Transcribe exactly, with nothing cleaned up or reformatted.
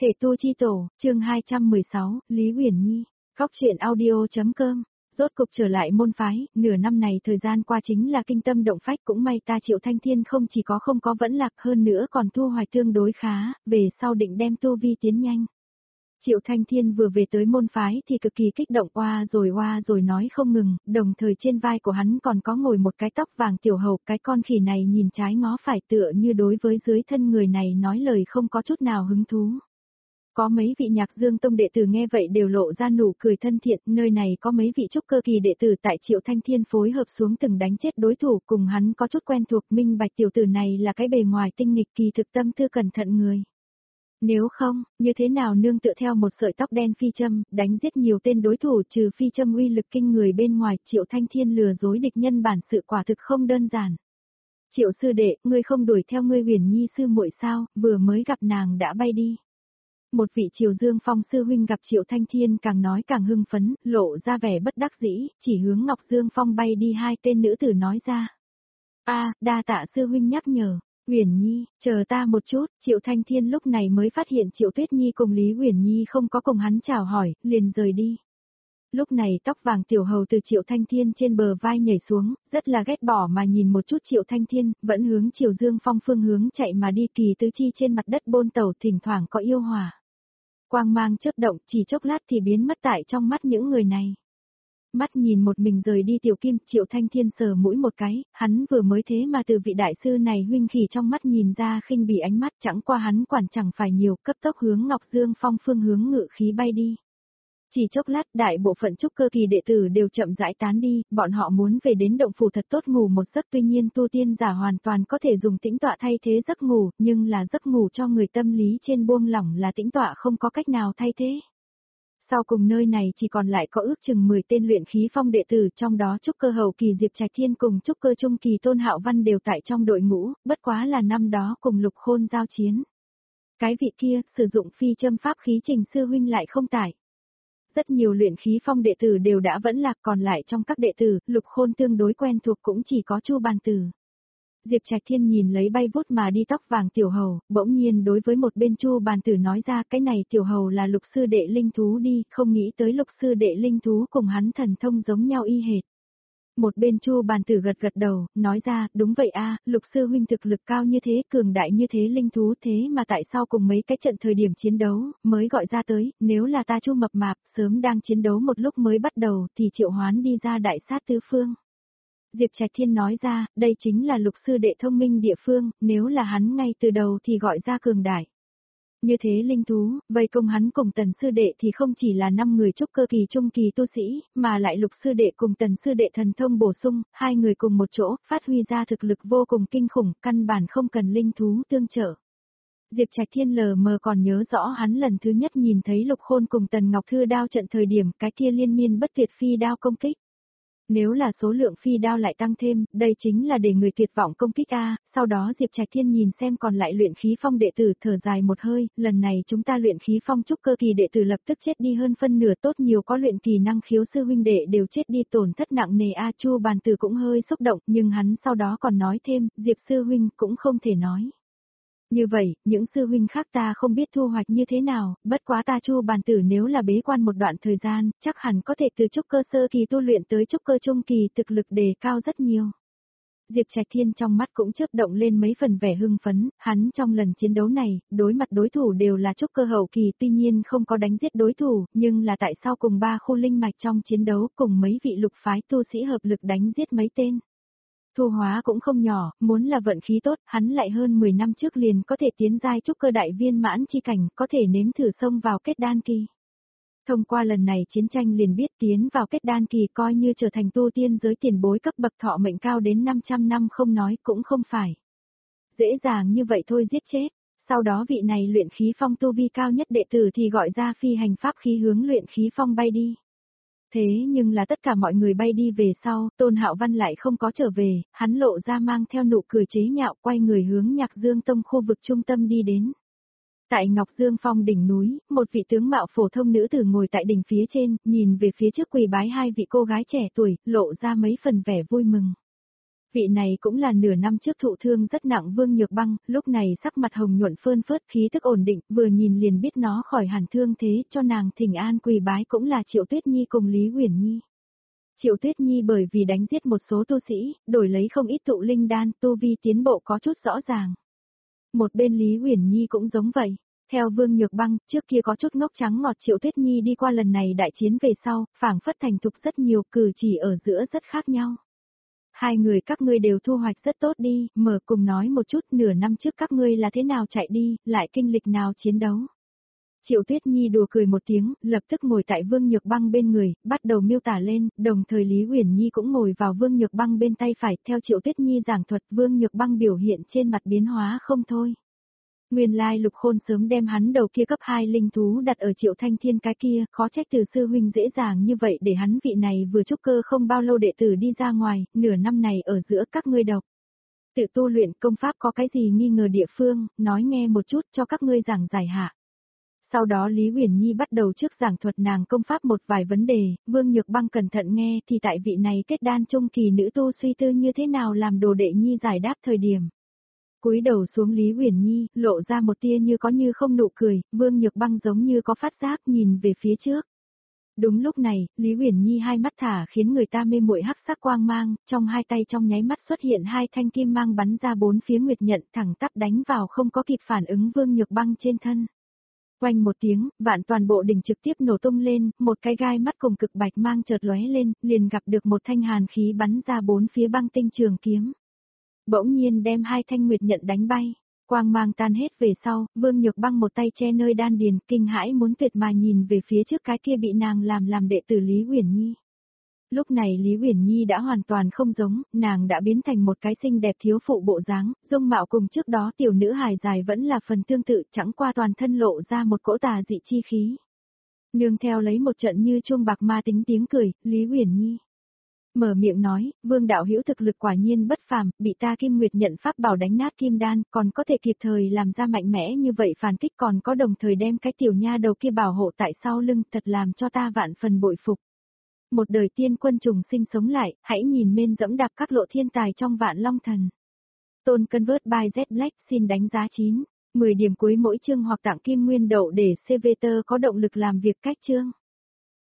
Thể tu chi tổ, chương hai trăm mười sáu, Lý Uyển Nhi, Góc truyện audio.com. Rốt cục trở lại môn phái, nửa năm này thời gian qua chính là kinh tâm động phách, cũng may ta Triệu Thanh Thiên không chỉ có không có vẫn lạc, hơn nữa còn thu hoạch tương đối khá, về sau định đem tu vi tiến nhanh. Triệu Thanh Thiên vừa về tới môn phái thì cực kỳ kích động, oa rồi oa rồi nói không ngừng, đồng thời trên vai của hắn còn có ngồi một cái tóc vàng tiểu hầu, cái con khỉ này nhìn trái ngó phải tựa như đối với dưới thân người này nói lời không có chút nào hứng thú. Có mấy vị Nhạc Dương Tông đệ tử nghe vậy đều lộ ra nụ cười thân thiện, nơi này có mấy vị trúc cơ kỳ đệ tử tại Triệu Thanh Thiên phối hợp xuống từng đánh chết đối thủ, cùng hắn có chút quen thuộc, minh bạch tiểu tử này là cái bề ngoài tinh nghịch kỳ thực tâm tư cẩn thận người. Nếu không, như thế nào nương tựa theo một sợi tóc đen phi châm, đánh giết nhiều tên đối thủ trừ phi châm uy lực kinh người bên ngoài, Triệu Thanh Thiên lừa dối địch nhân bản sự quả thực không đơn giản. Triệu sư đệ, ngươi không đuổi theo ngươi Uyển Nhi sư muội sao, vừa mới gặp nàng đã bay đi. Một vị Triều Dương Phong sư huynh gặp Triệu Thanh Thiên càng nói càng hưng phấn, lộ ra vẻ bất đắc dĩ, chỉ hướng Ngọc Dương Phong bay đi hai tên nữ tử nói ra. A, đa tạ sư huynh nhắc nhở. Uyển Nhi, chờ ta một chút, Triệu Thanh Thiên lúc này mới phát hiện Triệu Tuyết Nhi cùng Lý Uyển Nhi không có cùng hắn chào hỏi, liền rời đi. Lúc này tóc vàng tiểu hầu từ Triệu Thanh Thiên trên bờ vai nhảy xuống, rất là ghét bỏ mà nhìn một chút Triệu Thanh Thiên, vẫn hướng Triều Dương Phong phương hướng chạy mà đi, kỳ tứ chi trên mặt đất bôn tẩu thỉnh thoảng có yêu hỏa. Quang mang chớp động, chỉ chốc lát thì biến mất tại trong mắt những người này. Mắt nhìn một mình rời đi Tiểu Kim, Triệu Thanh Thiên sờ mũi một cái, hắn vừa mới thế mà từ vị đại sư này huynh khỉ trong mắt nhìn ra khinh bỉ ánh mắt, chẳng qua hắn quản chẳng phải nhiều, cấp tốc hướng Ngọc Dương Phong phương hướng ngự khí bay đi. Chỉ chốc lát, đại bộ phận trúc cơ kỳ đệ tử đều chậm rãi tán đi, bọn họ muốn về đến động phủ thật tốt ngủ một giấc, tuy nhiên tu tiên giả hoàn toàn có thể dùng tĩnh tọa thay thế giấc ngủ, nhưng là giấc ngủ cho người tâm lý trên buông lỏng là tĩnh tọa không có cách nào thay thế. Sau cùng nơi này chỉ còn lại có ước chừng mười tên luyện khí phong đệ tử, trong đó trúc cơ hậu kỳ Diệp Trạch Thiên cùng trúc cơ trung kỳ Tôn Hạo Văn đều tại trong đội ngũ, bất quá là năm đó cùng Lục Khôn giao chiến. Cái vị kia, sử dụng phi châm pháp khí Trình sư huynh lại không tải. Rất nhiều luyện khí phong đệ tử đều đã vẫn lạc, còn lại trong các đệ tử, Lục Khôn tương đối quen thuộc cũng chỉ có Chu Bàn Tử. Diệp Trạch Thiên nhìn lấy bay vút mà đi tóc vàng tiểu hầu, bỗng nhiên đối với một bên Chu Bàn Tử nói ra, cái này tiểu hầu là Lục sư đệ linh thú đi, không nghĩ tới Lục sư đệ linh thú cùng hắn thần thông giống nhau y hệt. Một bên Chu Bàn Tử gật gật đầu, nói ra, đúng vậy a, Lục sư huynh thực lực cao như thế, cường đại như thế linh thú, thế mà tại sao cùng mấy cái trận thời điểm chiến đấu, mới gọi ra tới, nếu là ta Chu mập mạp, sớm đang chiến đấu một lúc mới bắt đầu, thì triệu hoán đi ra đại sát tứ phương. Diệp Trạch Thiên nói ra, đây chính là Lục sư đệ thông minh địa phương, nếu là hắn ngay từ đầu thì gọi ra cường đại. Như thế linh thú, vây công hắn cùng Tần sư đệ thì không chỉ là năm người trúc cơ kỳ trung kỳ tu sĩ, mà lại Lục sư đệ cùng Tần sư đệ thần thông bổ sung, hai người cùng một chỗ, phát huy ra thực lực vô cùng kinh khủng, căn bản không cần linh thú tương trợ. Diệp Trạch Thiên lờ mờ còn nhớ rõ hắn lần thứ nhất nhìn thấy Lục Khôn cùng Tần Ngọc Thư đao trận thời điểm, cái kia liên miên bất tuyệt phi đao công kích. Nếu là số lượng phi đao lại tăng thêm, đây chính là để người tuyệt vọng công kích a. Sau đó Diệp Trạch Thiên nhìn xem còn lại luyện khí phong đệ tử, thở dài một hơi, lần này chúng ta luyện khí phong trúc cơ kỳ đệ tử lập tức chết đi hơn phân nửa, tốt nhiều có luyện kỳ năng khiếu sư huynh đệ đều chết đi, tổn thất nặng nề a. Chu Bàn Tử cũng hơi xúc động, nhưng hắn sau đó còn nói thêm, Diệp sư huynh cũng không thể nói. Như vậy, những sư huynh khác ta không biết thu hoạch như thế nào, bất quá ta Chu Bàn Tử nếu là bế quan một đoạn thời gian, chắc hẳn có thể từ trúc cơ sơ kỳ tu luyện tới trúc cơ trung kỳ, thực lực đề cao rất nhiều. Diệp Trạch Thiên trong mắt cũng chớp động lên mấy phần vẻ hưng phấn, hắn trong lần chiến đấu này, đối mặt đối thủ đều là trúc cơ hậu kỳ, tuy nhiên không có đánh giết đối thủ, nhưng là tại sao cùng ba khu linh mạch trong chiến đấu cùng mấy vị lục phái tu sĩ hợp lực đánh giết mấy tên. Thu hóa cũng không nhỏ, muốn là vận khí tốt, hắn lại hơn mười năm trước liền có thể tiến giai trúc cơ đại viên mãn chi cảnh, có thể nếm thử xông vào kết đan kỳ. Thông qua lần này chiến tranh liền biết tiến vào kết đan kỳ coi như trở thành tu tiên giới tiền bối cấp bậc, thọ mệnh cao đến năm trăm năm không nói cũng không phải. Dễ dàng như vậy thôi giết chết, sau đó vị này luyện khí phong tu vi cao nhất đệ tử thì gọi ra phi hành pháp khí hướng luyện khí phong bay đi. Thế nhưng là tất cả mọi người bay đi về sau, Tôn Hạo Văn lại không có trở về, hắn lộ ra mang theo nụ cười chế nhạo, quay người hướng Nhạc Dương Tông khu vực trung tâm đi đến. Tại Ngọc Dương Phong đỉnh núi, một vị tướng mạo phổ thông nữ tử ngồi tại đỉnh phía trên, nhìn về phía trước quỳ bái hai vị cô gái trẻ tuổi, lộ ra mấy phần vẻ vui mừng. Vị này cũng là nửa năm trước thụ thương rất nặng Vương Nhược Băng, lúc này sắc mặt hồng nhuận phơn phớt khí tức ổn định, vừa nhìn liền biết nó khỏi hẳn thương thế, cho nàng thỉnh an quỳ bái cũng là Triệu Tuyết Nhi cùng Lý Uyển Nhi. Triệu Tuyết Nhi bởi vì đánh giết một số tu sĩ, đổi lấy không ít tụ linh đan, tu vi tiến bộ có chút rõ ràng. Một bên Lý Uyển Nhi cũng giống vậy. Theo Vương Nhược Băng, trước kia có chút ngốc trắng ngọt Triệu Tuyết Nhi đi qua lần này đại chiến về sau, phảng phất thành thục rất nhiều, cử chỉ ở giữa rất khác nhau. Hai người các ngươi đều thu hoạch rất tốt đi, mở cùng nói một chút nửa năm trước các ngươi là thế nào chạy đi, lại kinh lịch nào chiến đấu. Triệu Tuyết Nhi đùa cười một tiếng, lập tức ngồi tại Vương Nhược Băng bên người, bắt đầu miêu tả lên, đồng thời Lý Uyển Nhi cũng ngồi vào Vương Nhược Băng bên tay phải, theo Triệu Tuyết Nhi giảng thuật Vương Nhược Băng biểu hiện trên mặt biến hóa không thôi. Nguyên lai Lục Khôn sớm đem hắn đầu kia cấp hai linh thú đặt ở Triệu Thanh Thiên cái kia, khó trách từ sư huynh dễ dàng như vậy để hắn vị này vừa trúc cơ không bao lâu đệ tử đi ra ngoài, nửa năm này ở giữa các ngươi độc. Tự tu luyện công pháp có cái gì nghi ngờ địa phương, nói nghe một chút cho các ngươi giảng giải hạ. Sau đó Lý Uyển Nhi bắt đầu trước giảng thuật nàng công pháp một vài vấn đề, Vương Nhược Băng cẩn thận nghe thì tại vị này kết đan trung kỳ nữ tu suy tư như thế nào làm đồ đệ nhi giải đáp thời điểm. Cúi đầu xuống Lý Uyển Nhi, lộ ra một tia như có như không nụ cười, Vương Nhược Băng giống như có phát giác nhìn về phía trước. Đúng lúc này, Lý Uyển Nhi hai mắt thả khiến người ta mê muội hắc sắc quang mang, trong hai tay trong nháy mắt xuất hiện hai thanh kim mang bắn ra bốn phía nguyệt nhận thẳng tắp đánh vào không có kịp phản ứng Vương Nhược Băng trên thân. Oanh một tiếng, vạn toàn bộ đỉnh trực tiếp nổ tung lên, một cái gai mắt cùng cực bạch mang chợt lóe lên, liền gặp được một thanh hàn khí bắn ra bốn phía băng tinh trường kiếm. Bỗng nhiên đem hai thanh nguyệt nhận đánh bay, quang mang tan hết về sau, Vương Nhược Băng một tay che nơi đan điền, kinh hãi muốn tuyệt mà nhìn về phía trước cái kia bị nàng làm làm đệ tử Lý Uyển Nhi. Lúc này Lý Uyển Nhi đã hoàn toàn không giống, nàng đã biến thành một cái xinh đẹp thiếu phụ bộ dáng, dung mạo cùng trước đó tiểu nữ hài dài vẫn là phần tương tự, chẳng qua toàn thân lộ ra một cỗ tà dị chi khí. Nương theo lấy một trận như chuông bạc ma tính tiếng cười, Lý Uyển Nhi mở miệng nói, Vương đạo hữu thực lực quả nhiên bất phàm, bị ta Kim Nguyệt nhận pháp bảo đánh nát kim đan, còn có thể kịp thời làm ra mạnh mẽ như vậy phản kích, còn có đồng thời đem cái tiểu nha đầu kia bảo hộ tại sau lưng, thật làm cho ta vạn phần bội phục. Một đời tiên quân trùng sinh sống lại, hãy nhìn men dẫm đạp các lộ thiên tài trong Vạn Long Thần. Tôn Convert by Z Black xin đánh giá chín, mười điểm cuối mỗi chương hoặc tặng kim nguyên đậu để xê vê tê có động lực làm việc cách chương.